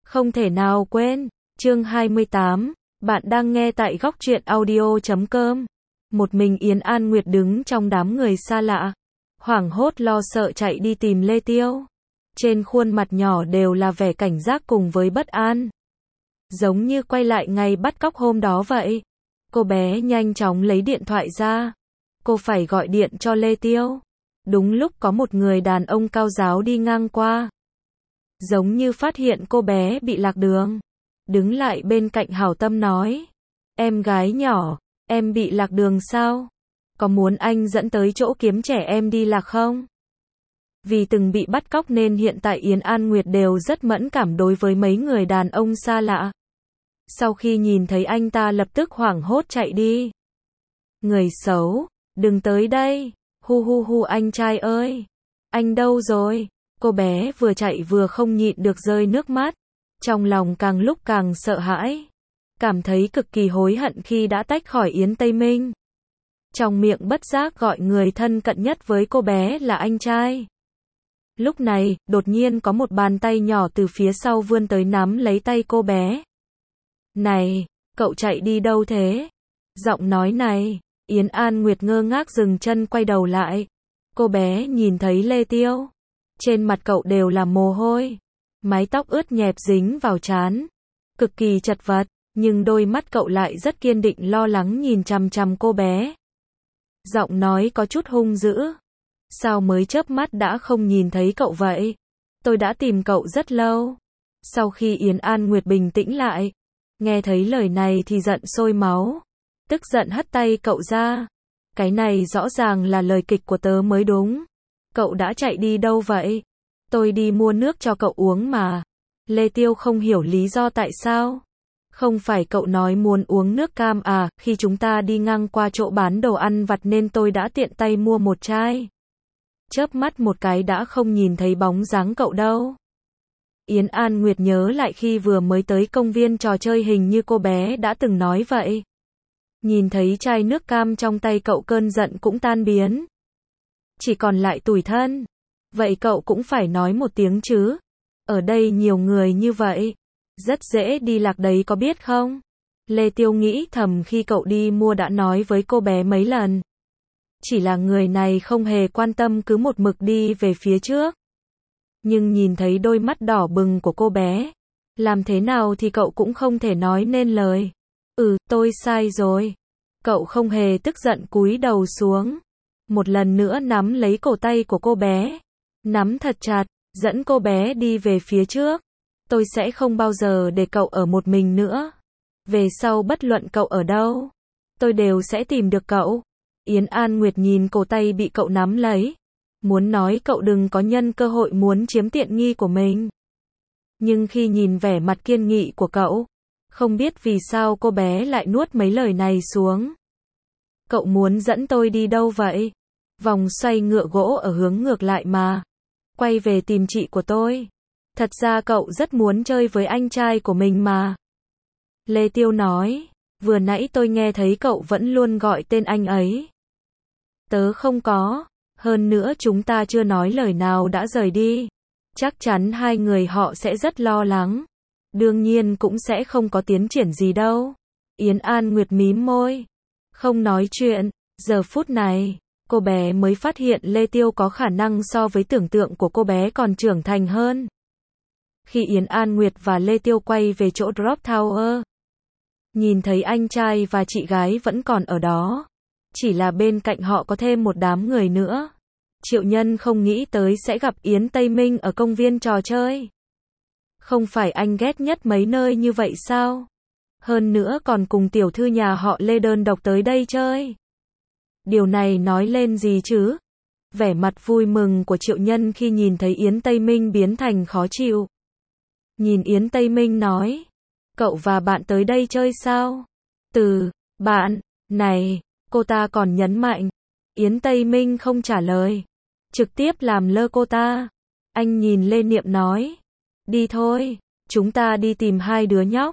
Không thể nào quên. Chương 28, bạn đang nghe tại góc truyện audio.com. Một mình Yến An Nguyệt đứng trong đám người xa lạ, hoảng hốt lo sợ chạy đi tìm Lê Tiêu. Trên khuôn mặt nhỏ đều là vẻ cảnh giác cùng với bất an. Giống như quay lại ngày bắt cóc hôm đó vậy. Cô bé nhanh chóng lấy điện thoại ra. Cô phải gọi điện cho Lê Tiêu. Đúng lúc có một người đàn ông cao ráo đi ngang qua. Giống như phát hiện cô bé bị lạc đường. Đứng lại bên cạnh hảo tâm nói. Em gái nhỏ, em bị lạc đường sao? Có muốn anh dẫn tới chỗ kiếm trẻ em đi lạc không? Vì từng bị bắt cóc nên hiện tại Yến An Nguyệt đều rất mẫn cảm đối với mấy người đàn ông xa lạ. Sau khi nhìn thấy anh ta lập tức hoảng hốt chạy đi. Người xấu, đừng tới đây. Hu hu hu anh trai ơi. Anh đâu rồi? Cô bé vừa chạy vừa không nhịn được rơi nước mắt. Trong lòng càng lúc càng sợ hãi. Cảm thấy cực kỳ hối hận khi đã tách khỏi Yến Tây Minh. Trong miệng bất giác gọi người thân cận nhất với cô bé là anh trai. Lúc này, đột nhiên có một bàn tay nhỏ từ phía sau vươn tới nắm lấy tay cô bé. Này, cậu chạy đi đâu thế? Giọng nói này, Yến An Nguyệt ngơ ngác dừng chân quay đầu lại. Cô bé nhìn thấy Lê Tiêu. Trên mặt cậu đều là mồ hôi. Mái tóc ướt nhẹp dính vào trán. Cực kỳ chật vật, nhưng đôi mắt cậu lại rất kiên định lo lắng nhìn chằm chằm cô bé. Giọng nói có chút hung dữ. Sao mới chớp mắt đã không nhìn thấy cậu vậy? Tôi đã tìm cậu rất lâu. Sau khi Yến An Nguyệt bình tĩnh lại, nghe thấy lời này thì giận sôi máu. Tức giận hất tay cậu ra. Cái này rõ ràng là lời kịch của tớ mới đúng. Cậu đã chạy đi đâu vậy? Tôi đi mua nước cho cậu uống mà. Lê Tiêu không hiểu lý do tại sao. Không phải cậu nói muốn uống nước cam à, khi chúng ta đi ngang qua chỗ bán đồ ăn vặt nên tôi đã tiện tay mua một chai. Chớp mắt một cái đã không nhìn thấy bóng dáng cậu đâu. Yến An Nguyệt nhớ lại khi vừa mới tới công viên trò chơi hình như cô bé đã từng nói vậy. Nhìn thấy chai nước cam trong tay cậu cơn giận cũng tan biến. Chỉ còn lại tủi thân. Vậy cậu cũng phải nói một tiếng chứ. Ở đây nhiều người như vậy. Rất dễ đi lạc đấy có biết không? Lê Tiêu nghĩ thầm khi cậu đi mua đã nói với cô bé mấy lần. Chỉ là người này không hề quan tâm cứ một mực đi về phía trước. Nhưng nhìn thấy đôi mắt đỏ bừng của cô bé. Làm thế nào thì cậu cũng không thể nói nên lời. Tôi sai rồi. Cậu không hề tức giận cúi đầu xuống. Một lần nữa nắm lấy cổ tay của cô bé. Nắm thật chặt, dẫn cô bé đi về phía trước. Tôi sẽ không bao giờ để cậu ở một mình nữa. Về sau bất luận cậu ở đâu, tôi đều sẽ tìm được cậu. Yến An Nguyệt nhìn cổ tay bị cậu nắm lấy. Muốn nói cậu đừng có nhân cơ hội muốn chiếm tiện nghi của mình. Nhưng khi nhìn vẻ mặt kiên nghị của cậu, không biết vì sao cô bé lại nuốt mấy lời này xuống. Cậu muốn dẫn tôi đi đâu vậy? Vòng xoay ngựa gỗ ở hướng ngược lại mà. Quay về tìm chị của tôi. Thật ra cậu rất muốn chơi với anh trai của mình mà. Lê Tiêu nói, vừa nãy tôi nghe thấy cậu vẫn luôn gọi tên anh ấy. Tớ không có, hơn nữa chúng ta chưa nói lời nào đã rời đi. Chắc chắn hai người họ sẽ rất lo lắng. Đương nhiên cũng sẽ không có tiến triển gì đâu. Yến An Nguyệt mím môi. Không nói chuyện, giờ phút này, cô bé mới phát hiện Lê Tiêu có khả năng so với tưởng tượng của cô bé còn trưởng thành hơn. Khi Yến An Nguyệt và Lê Tiêu quay về chỗ Drop Tower, nhìn thấy anh trai và chị gái vẫn còn ở đó. Chỉ là bên cạnh họ có thêm một đám người nữa. Triệu Nhân không nghĩ tới sẽ gặp Yến Tây Minh ở công viên trò chơi. Không phải anh ghét nhất mấy nơi như vậy sao? Hơn nữa còn cùng tiểu thư nhà họ Lê đơn độc tới đây chơi. Điều này nói lên gì chứ? Vẻ mặt vui mừng của Triệu Nhân khi nhìn thấy Yến Tây Minh biến thành khó chịu. Nhìn Yến Tây Minh nói. Cậu và bạn tới đây chơi sao? Bạn, này, cô ta còn nhấn mạnh. Yến Tây Minh không trả lời. Trực tiếp làm lơ cô ta. Anh nhìn Lê Niệm nói. Đi thôi, chúng ta đi tìm hai đứa nhóc.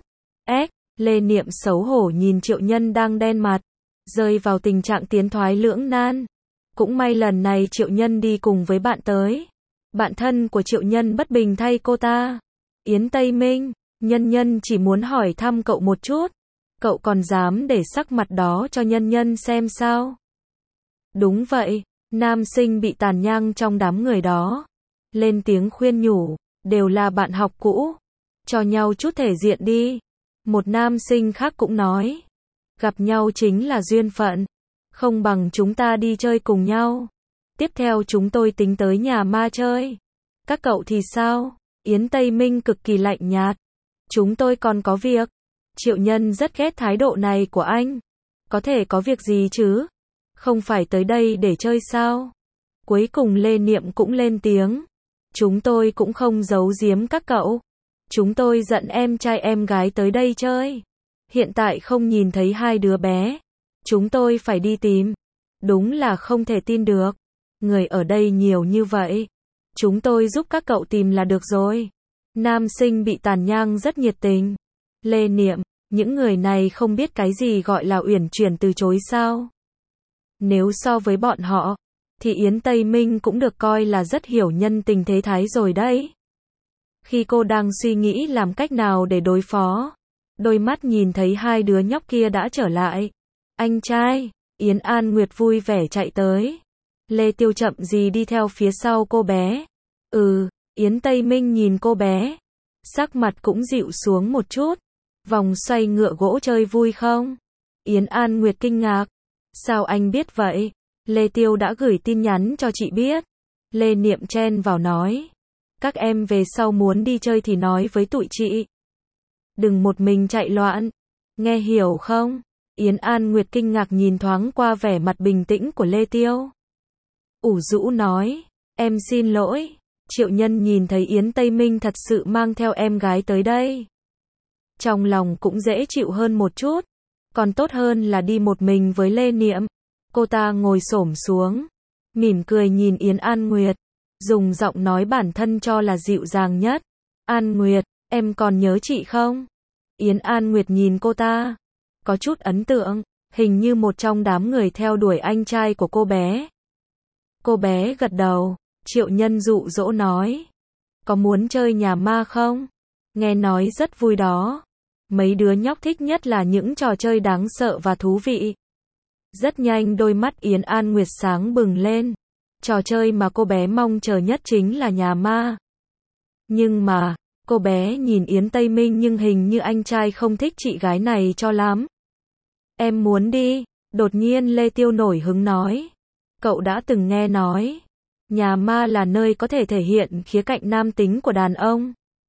Lê Niệm xấu hổ nhìn Triệu Nhân đang đen mặt. Rơi vào tình trạng tiến thoái lưỡng nan. Cũng may lần này Triệu Nhân đi cùng với bạn tới. Bạn thân của Triệu Nhân bất bình thay cô ta. Yến Tây Minh, Nhân Nhân chỉ muốn hỏi thăm cậu một chút. Cậu còn dám để sắc mặt đó cho Nhân Nhân xem sao? Đúng vậy, nam sinh bị tàn nhang trong đám người đó. Lên tiếng khuyên nhủ, đều là bạn học cũ. Cho nhau chút thể diện đi. Một nam sinh khác cũng nói. Gặp nhau chính là duyên phận. Không bằng chúng ta đi chơi cùng nhau. Tiếp theo chúng tôi tính tới nhà ma chơi. Các cậu thì sao? Yến Tây Minh cực kỳ lạnh nhạt. Chúng tôi còn có việc. Triệu Nhân rất ghét thái độ này của anh. Có thể có việc gì chứ? Không phải tới đây để chơi sao? Cuối cùng Lê Niệm cũng lên tiếng. Chúng tôi cũng không giấu giếm các cậu. Chúng tôi dẫn em trai em gái tới đây chơi. Hiện tại không nhìn thấy hai đứa bé. Chúng tôi phải đi tìm. Đúng là không thể tin được. Người ở đây nhiều như vậy. Chúng tôi giúp các cậu tìm là được rồi. Nam sinh bị tàn nhang rất nhiệt tình. Lê Niệm, những người này không biết cái gì gọi là uyển chuyển từ chối sao? Nếu so với bọn họ, thì Yến Tây Minh cũng được coi là rất hiểu nhân tình thế thái rồi đấy. Khi cô đang suy nghĩ làm cách nào để đối phó, đôi mắt nhìn thấy hai đứa nhóc kia đã trở lại. Anh trai, Yến An Nguyệt vui vẻ chạy tới. Lê Tiêu chậm gì đi theo phía sau cô bé. Yến Tây Minh nhìn cô bé. Sắc mặt cũng dịu xuống một chút. Vòng xoay ngựa gỗ chơi vui không? Yến An Nguyệt kinh ngạc. Sao anh biết vậy? Lê Tiêu đã gửi tin nhắn cho chị biết. Lê Niệm chen vào nói. Các em về sau muốn đi chơi thì nói với tụi chị. Đừng một mình chạy loạn. Nghe hiểu không? Yến An Nguyệt kinh ngạc nhìn thoáng qua vẻ mặt bình tĩnh của Lê Tiêu. ủ rũ nói. Em xin lỗi. Triệu Nhân nhìn thấy Yến Tây Minh thật sự mang theo em gái tới đây. Trong lòng cũng dễ chịu hơn một chút. Còn tốt hơn là đi một mình với Lê Niệm. Cô ta ngồi xổm xuống. Mỉm cười nhìn Yến An Nguyệt. Dùng giọng nói bản thân cho là dịu dàng nhất. An Nguyệt, em còn nhớ chị không? Yến An Nguyệt nhìn cô ta. Có chút ấn tượng. Hình như một trong đám người theo đuổi anh trai của cô bé. Cô bé gật đầu. Triệu Nhân dụ dỗ nói. Có muốn chơi nhà ma không? Nghe nói rất vui đó. Mấy đứa nhóc thích nhất là những trò chơi đáng sợ và thú vị. Rất nhanh đôi mắt Yến An Nguyệt sáng bừng lên. Trò chơi mà cô bé mong chờ nhất chính là nhà ma. Nhưng mà, cô bé nhìn Yến Tây Minh nhưng hình như anh trai không thích chị gái này cho lắm. Em muốn đi. Đột nhiên Lê Tiêu nổi hứng nói. Cậu đã từng nghe nói. Nhà ma là nơi có thể thể hiện khía cạnh nam tính của đàn ông.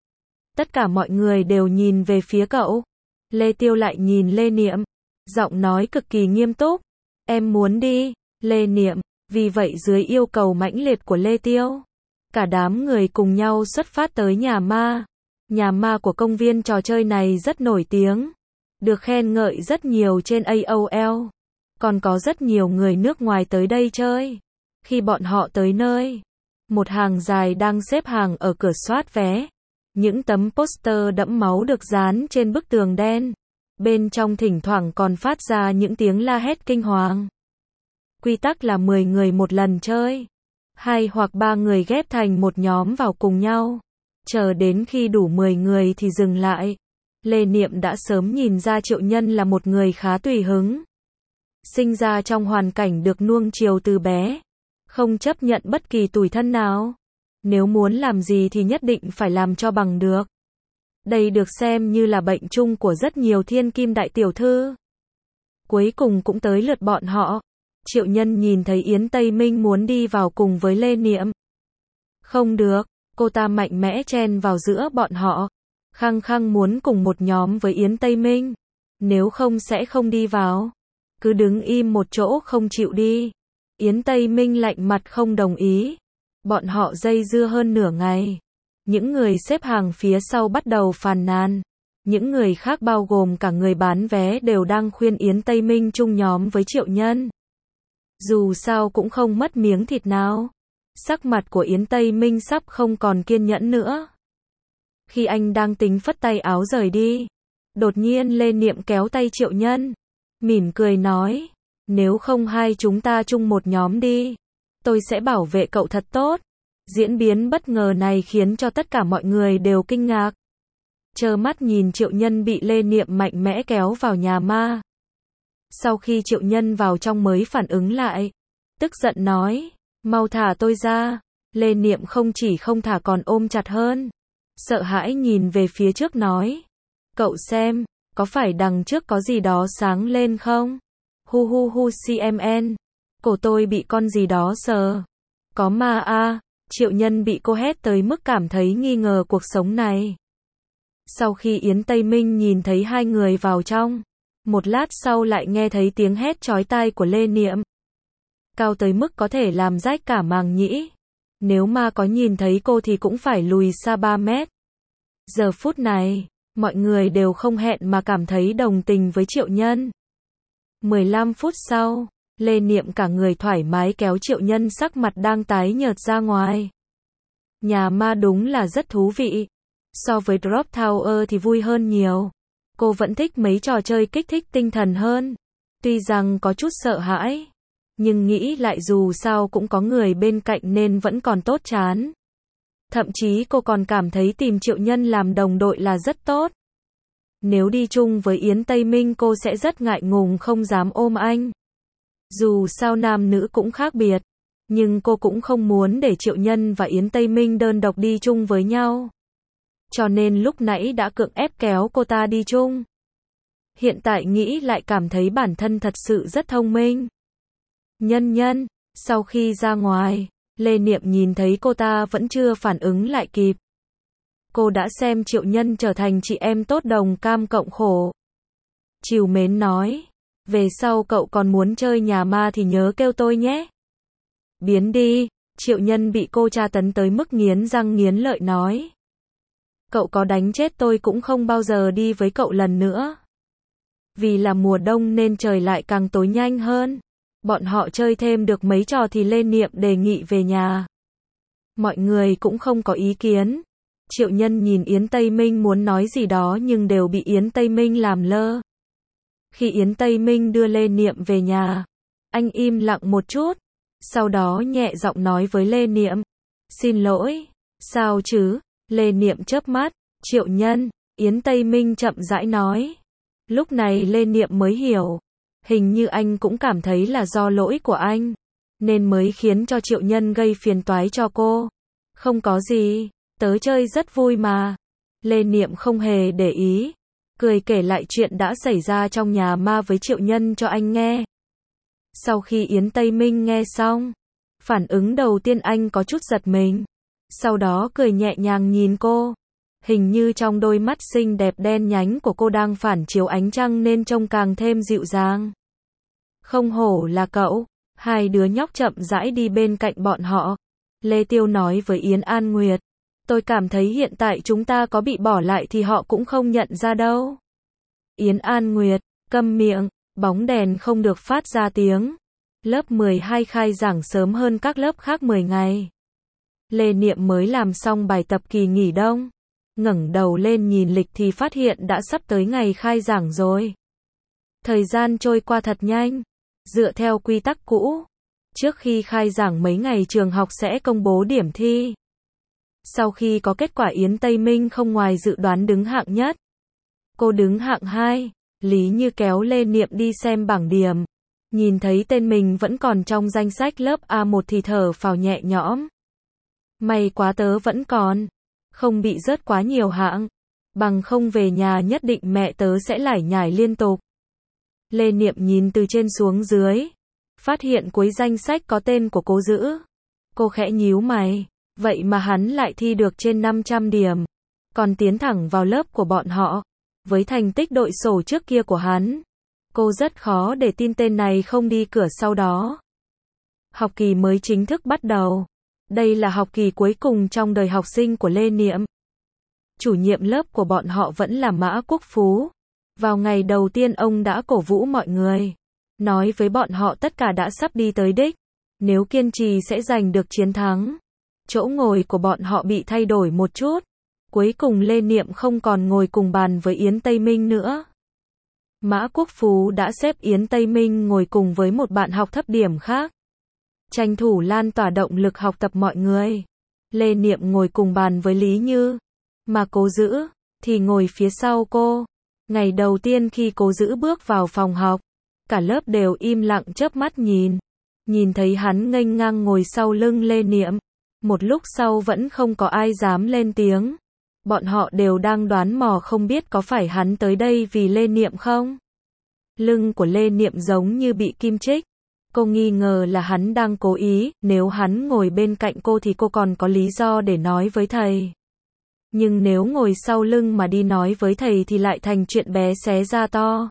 Tất cả mọi người đều nhìn về phía cậu. Lê Tiêu lại nhìn Lê Niệm. Giọng nói cực kỳ nghiêm túc. Em muốn đi. Lê Niệm. Vì vậy dưới yêu cầu mãnh liệt của Lê Tiêu, cả đám người cùng nhau xuất phát tới nhà ma. Nhà ma của công viên trò chơi này rất nổi tiếng. Được khen ngợi rất nhiều trên AOL. Còn có rất nhiều người nước ngoài tới đây chơi. Khi bọn họ tới nơi, một hàng dài đang xếp hàng ở cửa soát vé. Những tấm poster đẫm máu được dán trên bức tường đen. Bên trong thỉnh thoảng còn phát ra những tiếng la hét kinh hoàng. Quy tắc là 10 người một lần chơi. 2 hoặc 3 người ghép thành một nhóm vào cùng nhau. Chờ đến khi đủ 10 người thì dừng lại. Lê Niệm đã sớm nhìn ra Triệu Nhân là một người khá tùy hứng. Sinh ra trong hoàn cảnh được nuông chiều từ bé. Không chấp nhận bất kỳ tủi thân nào. Nếu muốn làm gì thì nhất định phải làm cho bằng được. Đây được xem như là bệnh chung của rất nhiều thiên kim đại tiểu thư. Cuối cùng cũng tới lượt bọn họ. Triệu Nhân nhìn thấy Yến Tây Minh muốn đi vào cùng với Lê Niệm. Không được, cô ta mạnh mẽ chen vào giữa bọn họ. Khăng khăng muốn cùng một nhóm với Yến Tây Minh. Nếu không sẽ không đi vào. Cứ đứng im một chỗ không chịu đi. Yến Tây Minh lạnh mặt không đồng ý. Bọn họ dây dưa hơn nửa ngày. Những người xếp hàng phía sau bắt đầu phàn nàn. Những người khác bao gồm cả người bán vé đều đang khuyên Yến Tây Minh chung nhóm với Triệu Nhân. Dù sao cũng không mất miếng thịt nào. Sắc mặt của Yến Tây Minh sắp không còn kiên nhẫn nữa. Khi anh đang tính phất tay áo rời đi, đột nhiên Lê Niệm kéo tay Triệu Nhân. Mỉm cười nói. Nếu không hai chúng ta chung một nhóm đi. Tôi sẽ bảo vệ cậu thật tốt. Diễn biến bất ngờ này khiến cho tất cả mọi người đều kinh ngạc. trơ mắt nhìn Triệu Nhân bị Lê Niệm mạnh mẽ kéo vào nhà ma. Sau khi Triệu Nhân vào trong mới phản ứng lại, tức giận nói, mau thả tôi ra. Lê Niệm không chỉ không thả còn ôm chặt hơn. Sợ hãi nhìn về phía trước nói, cậu xem, có phải đằng trước có gì đó sáng lên không? Hu hu hu CMN, cổ tôi bị con gì đó sờ. Có ma à? Triệu Nhân bị cô hét tới mức cảm thấy nghi ngờ cuộc sống này. Sau khi Yến Tây Minh nhìn thấy hai người vào trong, một lát sau lại nghe thấy tiếng hét chói tai của Lê Niệm. Cao tới mức có thể làm rách cả màng nhĩ. Nếu ma có nhìn thấy cô thì cũng phải lùi xa 3 mét. Giờ phút này, mọi người đều không hẹn mà cảm thấy đồng tình với Triệu Nhân. 15 phút sau, Lê Niệm cả người thoải mái kéo Triệu Nhân sắc mặt đang tái nhợt ra ngoài. Nhà ma đúng là rất thú vị. So với Drop Tower thì vui hơn nhiều. Cô vẫn thích mấy trò chơi kích thích tinh thần hơn. Tuy rằng có chút sợ hãi, nhưng nghĩ lại dù sao cũng có người bên cạnh nên vẫn còn tốt chán. Thậm chí cô còn cảm thấy tìm Triệu Nhân làm đồng đội là rất tốt. Nếu đi chung với Yến Tây Minh cô sẽ rất ngại ngùng không dám ôm anh. Dù sao nam nữ cũng khác biệt, nhưng cô cũng không muốn để Triệu Nhân và Yến Tây Minh đơn độc đi chung với nhau. Cho nên lúc nãy đã cưỡng ép kéo cô ta đi chung. Hiện tại nghĩ lại cảm thấy bản thân thật sự rất thông minh. Nhân, sau khi ra ngoài, Lê Niệm nhìn thấy cô ta vẫn chưa phản ứng lại kịp. Cô đã xem Triệu Nhân trở thành chị em tốt đồng cam cộng khổ. Trìu mến nói, về sau cậu còn muốn chơi nhà ma thì nhớ kêu tôi nhé. Biến đi, Triệu Nhân bị cô tra tấn tới mức nghiến răng nghiến lợi nói. Cậu có đánh chết tôi cũng không bao giờ đi với cậu lần nữa. Vì là mùa đông nên trời lại càng tối nhanh hơn. Bọn họ chơi thêm được mấy trò thì Lê Niệm đề nghị về nhà. Mọi người cũng không có ý kiến. Triệu Nhân nhìn Yến Tây Minh muốn nói gì đó nhưng đều bị Yến Tây Minh làm lơ. Khi Yến Tây Minh đưa Lê Niệm về nhà, anh im lặng một chút, sau đó nhẹ giọng nói với Lê Niệm, xin lỗi, sao chứ? Lê Niệm chớp mắt, Triệu Nhân, Yến Tây Minh chậm rãi nói. Lúc này Lê Niệm mới hiểu, hình như anh cũng cảm thấy là do lỗi của anh, nên mới khiến cho Triệu Nhân gây phiền toái cho cô. Không có gì, tớ chơi rất vui mà. Lê Niệm không hề để ý, cười kể lại chuyện đã xảy ra trong nhà ma với Triệu Nhân cho anh nghe. Sau khi Yến Tây Minh nghe xong, phản ứng đầu tiên anh có chút giật mình, sau đó cười nhẹ nhàng nhìn cô. Hình như trong đôi mắt xinh đẹp đen nhánh của cô đang phản chiếu ánh trăng nên trông càng thêm dịu dàng. Không hổ là cậu. Hai đứa nhóc chậm rãi đi bên cạnh bọn họ. Lê Tiêu nói với Yến An Nguyệt, tôi cảm thấy hiện tại chúng ta có bị bỏ lại thì họ cũng không nhận ra đâu. Yến An Nguyệt, câm miệng, bóng đèn không được phát ra tiếng. Lớp 12 khai giảng sớm hơn các lớp khác 10 ngày. Lê Niệm mới làm xong bài tập kỳ nghỉ đông. Ngẩng đầu lên nhìn lịch thì phát hiện đã sắp tới ngày khai giảng rồi. Thời gian trôi qua thật nhanh. Dựa theo quy tắc cũ, trước khi khai giảng mấy ngày trường học sẽ công bố điểm thi. Sau khi có kết quả Yến Tây Minh không ngoài dự đoán đứng hạng nhất. Cô đứng hạng 2, Lý Như kéo Lê Niệm đi xem bảng điểm. Nhìn thấy tên mình vẫn còn trong danh sách lớp A1 thì thở phào nhẹ nhõm. May quá tớ vẫn còn, không bị rớt quá nhiều hạng. Bằng không về nhà nhất định mẹ tớ sẽ lải nhải liên tục. Lê Niệm nhìn từ trên xuống dưới, phát hiện cuối danh sách có tên của Cố Dữ. Cô khẽ nhíu mày, vậy mà hắn lại thi được trên 500 điểm, còn tiến thẳng vào lớp của bọn họ. Với thành tích đội sổ trước kia của hắn, cô rất khó để tin tên này không đi cửa sau đó. Học kỳ mới chính thức bắt đầu. Đây là học kỳ cuối cùng trong đời học sinh của Lê Niệm. Chủ nhiệm lớp của bọn họ vẫn là Mã Quốc Phú. Vào ngày đầu tiên ông đã cổ vũ mọi người, nói với bọn họ tất cả đã sắp đi tới đích, nếu kiên trì sẽ giành được chiến thắng. Chỗ ngồi của bọn họ bị thay đổi một chút. Cuối cùng Lê Niệm không còn ngồi cùng bàn với Yến Tây Minh nữa. Mã Quốc Phú đã xếp Yến Tây Minh ngồi cùng với một bạn học thấp điểm khác. Tranh thủ lan tỏa động lực học tập mọi người. Lê Niệm ngồi cùng bàn với Lý Như. Mà Cố Dữ, thì ngồi phía sau cô. Ngày đầu tiên khi Cố Dữ bước vào phòng học, cả lớp đều im lặng chớp mắt nhìn. Nhìn thấy hắn nghênh ngang ngồi sau lưng Lê Niệm. Một lúc sau vẫn không có ai dám lên tiếng. Bọn họ đều đang đoán mò không biết có phải hắn tới đây vì Lê Niệm không. Lưng của Lê Niệm giống như bị kim chích. Cô nghi ngờ là hắn đang cố ý, nếu hắn ngồi bên cạnh cô thì cô còn có lý do để nói với thầy. Nhưng nếu ngồi sau lưng mà đi nói với thầy thì lại thành chuyện bé xé ra to.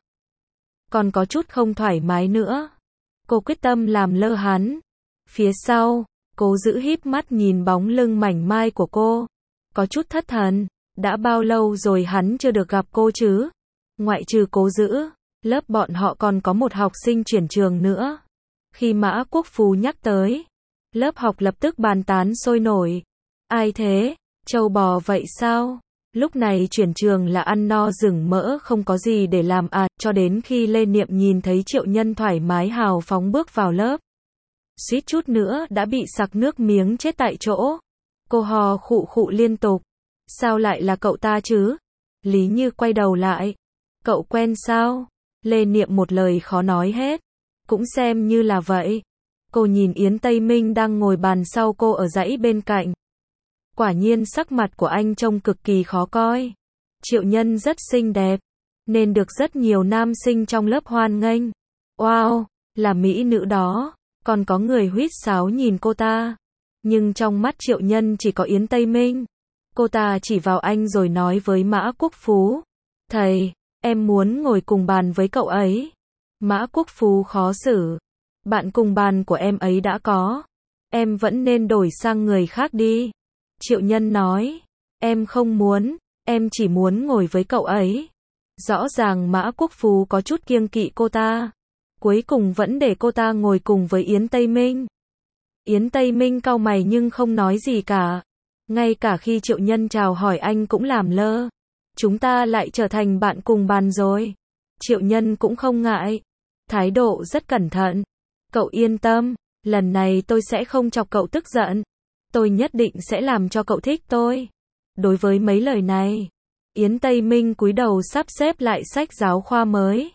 Còn có chút không thoải mái nữa. Cô quyết tâm làm lơ hắn. Phía sau, Cố Dữ híp mắt nhìn bóng lưng mảnh mai của cô. Có chút thất thần. Đã bao lâu rồi hắn chưa được gặp cô chứ? Ngoại trừ Cố Dữ, lớp bọn họ còn có một học sinh chuyển trường nữa. Khi Mã Quốc Phú nhắc tới, lớp học lập tức bàn tán sôi nổi. Ai thế? Trâu bò vậy sao? Lúc này chuyển trường là ăn no rừng mỡ không có gì để làm à, cho đến khi Lê Niệm nhìn thấy Triệu Nhân thoải mái hào phóng bước vào lớp. Suýt chút nữa đã bị sặc nước miếng chết tại chỗ. Cô hò khụ khụ liên tục. Sao lại là cậu ta chứ? Lý Như quay đầu lại. Cậu quen sao? Lê Niệm một lời khó nói hết. Cũng xem như là vậy. Cô nhìn Yến Tây Minh đang ngồi bàn sau cô ở dãy bên cạnh. Quả nhiên sắc mặt của anh trông cực kỳ khó coi. Triệu Nhân rất xinh đẹp, nên được rất nhiều nam sinh trong lớp hoan nghênh. Wow, là mỹ nữ đó. Còn có người huýt sáo nhìn cô ta. Nhưng trong mắt Triệu Nhân chỉ có Yến Tây Minh. Cô ta chỉ vào anh rồi nói với Mã Quốc Phú. Thầy, em muốn ngồi cùng bàn với cậu ấy. Mã Quốc Phú khó xử. Bạn cùng bàn của em ấy đã có. Em vẫn nên đổi sang người khác đi. Triệu Nhân nói. Em không muốn, em chỉ muốn ngồi với cậu ấy. Rõ ràng Mã Quốc Phú có chút kiêng kỵ cô ta. Cuối cùng vẫn để cô ta ngồi cùng với Yến Tây Minh. Yến Tây Minh cau mày nhưng không nói gì cả. Ngay cả khi Triệu Nhân chào hỏi anh cũng làm lơ. Chúng ta lại trở thành bạn cùng bàn rồi. Triệu Nhân cũng không ngại. Thái độ rất cẩn thận. Cậu yên tâm, lần này tôi sẽ không chọc cậu tức giận. Tôi nhất định sẽ làm cho cậu thích tôi. Đối với mấy lời này, Yến Tây Minh cúi đầu sắp xếp lại sách giáo khoa mới.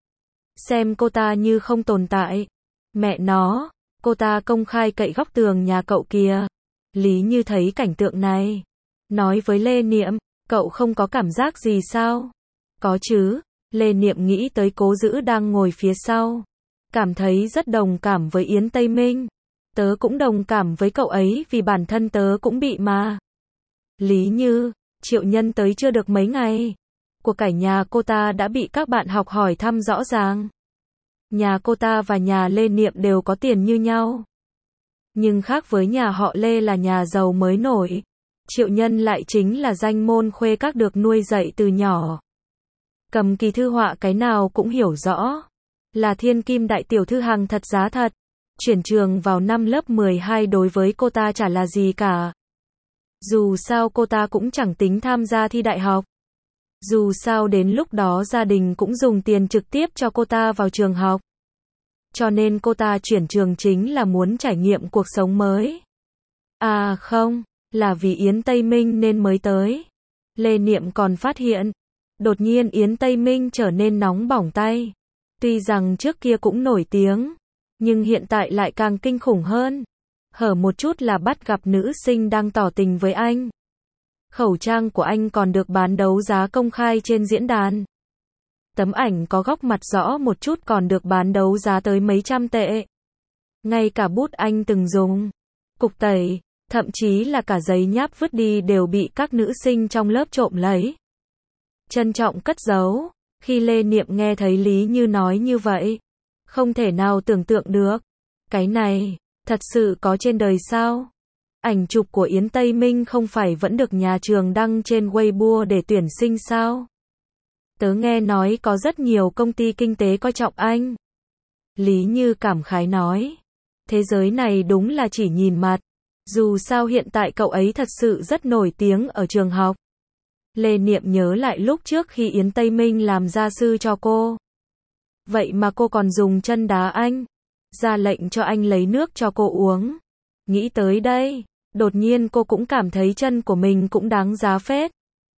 Xem cô ta như không tồn tại. Mẹ nó, cô ta công khai cậy góc tường nhà cậu kìa. Lý Như thấy cảnh tượng này. Nói với Lê Niệm, cậu không có cảm giác gì sao? Có chứ. Lê Niệm nghĩ tới Cố Dữ đang ngồi phía sau. Cảm thấy rất đồng cảm với Yến Tây Minh. Tớ cũng đồng cảm với cậu ấy vì bản thân tớ cũng bị mà. Lý Như, Triệu Nhân tới chưa được mấy ngày. Của cải nhà cô ta đã bị các bạn học hỏi thăm rõ ràng. Nhà cô ta và nhà Lê Niệm đều có tiền như nhau. Nhưng khác với nhà họ Lê là nhà giàu mới nổi. Triệu Nhân lại chính là danh môn khuê các được nuôi dạy từ nhỏ. Cầm kỳ thư họa cái nào cũng hiểu rõ. Là thiên kim đại tiểu thư hàng thật giá thật. Chuyển trường vào năm lớp 12 đối với cô ta chả là gì cả. Dù sao cô ta cũng chẳng tính tham gia thi đại học. Dù sao đến lúc đó gia đình cũng dùng tiền trực tiếp cho cô ta vào trường học. Cho nên cô ta chuyển trường chính là muốn trải nghiệm cuộc sống mới. À không, là vì Yến Tây Minh nên mới tới. Lê Niệm còn phát hiện, đột nhiên Yến Tây Minh trở nên nóng bỏng tay. Tuy rằng trước kia cũng nổi tiếng, nhưng hiện tại lại càng kinh khủng hơn. Hở một chút là bắt gặp nữ sinh đang tỏ tình với anh. Khẩu trang của anh còn được bán đấu giá công khai trên diễn đàn. Tấm ảnh có góc mặt rõ một chút còn được bán đấu giá tới mấy trăm tệ. Ngay cả bút anh từng dùng, cục tẩy, thậm chí là cả giấy nháp vứt đi đều bị các nữ sinh trong lớp trộm lấy. Trân trọng cất giấu. Khi Lê Niệm nghe thấy Lý Như nói như vậy, không thể nào tưởng tượng được. Cái này, thật sự có trên đời sao? Ảnh chụp của Yến Tây Minh không phải vẫn được nhà trường đăng trên Weibo để tuyển sinh sao? Tớ nghe nói có rất nhiều công ty kinh tế coi trọng anh. Lý Như cảm khái nói. Thế giới này đúng là chỉ nhìn mặt. Dù sao hiện tại cậu ấy thật sự rất nổi tiếng ở trường học. Lê Niệm nhớ lại lúc trước khi Yến Tây Minh làm gia sư cho cô. Vậy mà cô còn dùng chân đá anh. Ra lệnh cho anh lấy nước cho cô uống. Nghĩ tới đây, đột nhiên cô cũng cảm thấy chân của mình cũng đáng giá phết.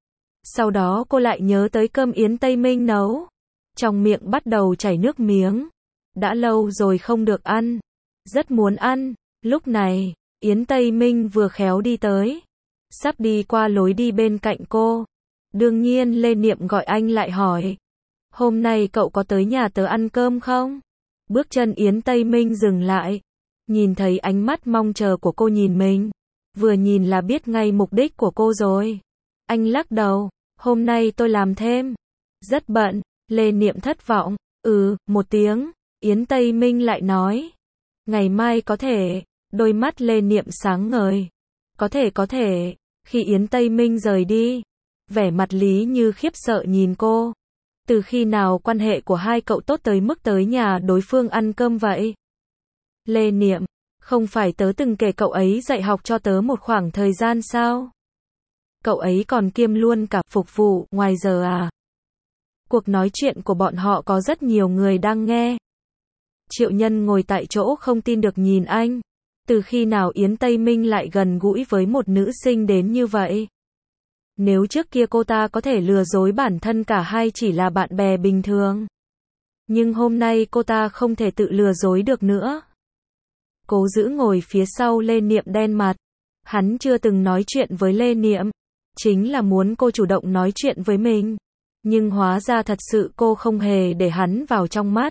Sau đó cô lại nhớ tới cơm Yến Tây Minh nấu. Trong miệng bắt đầu chảy nước miếng. Đã lâu rồi không được ăn. Rất muốn ăn. Lúc này, Yến Tây Minh vừa khéo đi tới. Sắp đi qua lối đi bên cạnh cô. Đương nhiên Lê Niệm gọi anh lại hỏi. Hôm nay cậu có tới nhà tớ ăn cơm không? Bước chân Yến Tây Minh dừng lại. Nhìn thấy ánh mắt mong chờ của cô nhìn mình. Vừa nhìn là biết ngay mục đích của cô rồi. Anh lắc đầu. Hôm nay tôi làm thêm. Rất bận. Lê Niệm thất vọng. Một tiếng. Yến Tây Minh lại nói. Ngày mai có thể. Đôi mắt Lê Niệm sáng ngời. Có thể. Khi Yến Tây Minh rời đi. Vẻ mặt Lý Như khiếp sợ nhìn cô. Từ khi nào quan hệ của hai cậu tốt tới mức tới nhà đối phương ăn cơm vậy? Lê Niệm. Không phải tớ từng kể cậu ấy dạy học cho tớ một khoảng thời gian sao? Cậu ấy còn kiêm luôn cả phục vụ ngoài giờ à? Cuộc nói chuyện của bọn họ có rất nhiều người đang nghe. Triệu Nhân ngồi tại chỗ không tin được nhìn anh. Từ khi nào Yến Tây Minh lại gần gũi với một nữ sinh đến như vậy? Nếu trước kia cô ta có thể lừa dối bản thân cả hai chỉ là bạn bè bình thường. Nhưng hôm nay cô ta không thể tự lừa dối được nữa. Cố Dữ ngồi phía sau Lê Niệm đen mặt. Hắn chưa từng nói chuyện với Lê Niệm. Chính là muốn cô chủ động nói chuyện với mình. Nhưng hóa ra thật sự cô không hề để hắn vào trong mắt.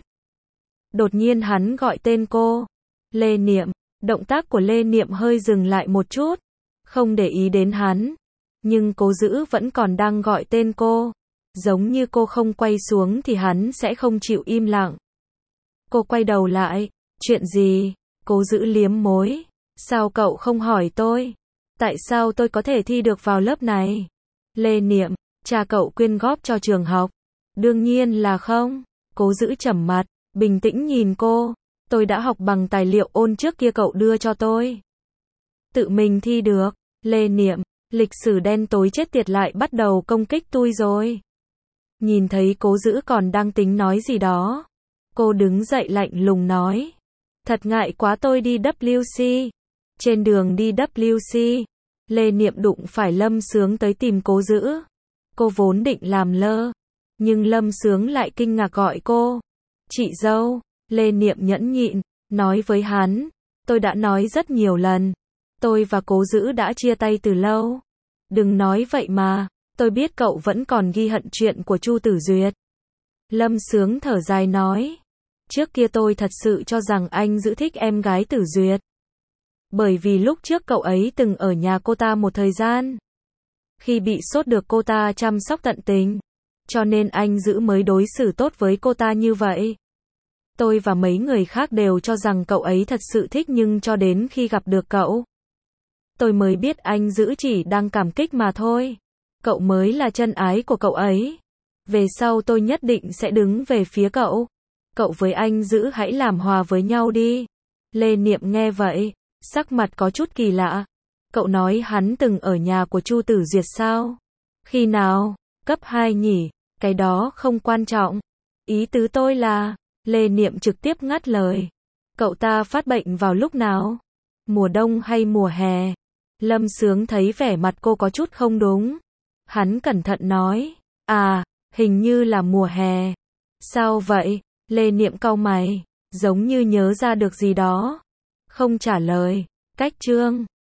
Đột nhiên hắn gọi tên cô. Lê Niệm. Động tác của Lê Niệm hơi dừng lại một chút. Không để ý đến hắn. Nhưng Cố Dữ vẫn còn đang gọi tên cô. Giống như cô không quay xuống thì hắn sẽ không chịu im lặng. Cô quay đầu lại. Chuyện gì? Cố Dữ liếm môi. Sao cậu không hỏi tôi? Tại sao tôi có thể thi được vào lớp này? Lê Niệm. Cha cậu quyên góp cho trường học. Đương nhiên là không. Cố Dữ trầm mặt. Bình tĩnh nhìn cô. Tôi đã học bằng tài liệu ôn trước kia cậu đưa cho tôi. Tự mình thi được. Lê Niệm. Lịch sử đen tối chết tiệt lại bắt đầu công kích tôi rồi. Nhìn thấy Cố Dữ còn đang tính nói gì đó. Cô đứng dậy lạnh lùng nói. Thật ngại quá tôi đi WC. Trên đường đi WC. Lê Niệm đụng phải Lâm Sướng tới tìm Cố Dữ. Cô vốn định làm lơ. Nhưng Lâm Sướng lại kinh ngạc gọi cô. Chị dâu. Lê Niệm nhẫn nhịn. Nói với hắn. Tôi đã nói rất nhiều lần. Tôi và Cố Dữ đã chia tay từ lâu. Đừng nói vậy mà. Tôi biết cậu vẫn còn ghi hận chuyện của Chu Tử Duyệt. Lâm Sướng thở dài nói. Trước kia tôi thật sự cho rằng anh Dữ thích em gái Tử Duyệt. Bởi vì lúc trước cậu ấy từng ở nhà cô ta một thời gian. Khi bị sốt được cô ta chăm sóc tận tình. Cho nên anh Dữ mới đối xử tốt với cô ta như vậy. Tôi và mấy người khác đều cho rằng cậu ấy thật sự thích nhưng cho đến khi gặp được cậu. Tôi mới biết anh Dữ chỉ đang cảm kích mà thôi. Cậu mới là chân ái của cậu ấy. Về sau tôi nhất định sẽ đứng về phía cậu. Cậu với anh Dữ hãy làm hòa với nhau đi. Lê Niệm nghe vậy. Sắc mặt có chút kỳ lạ. Cậu nói hắn từng ở nhà của Chu Tử Duyệt sao? Khi nào? Cấp 2 nhỉ? Cái đó không quan trọng. Ý tứ tôi là... Lê Niệm trực tiếp ngắt lời. Cậu ta phát bệnh vào lúc nào? Mùa đông hay mùa hè? Lâm Sướng thấy vẻ mặt cô có chút không đúng. Hắn cẩn thận nói. À, hình như là mùa hè. Sao vậy? Lê Niệm cau mày. Giống như nhớ ra được gì đó. Không trả lời. Cách chương.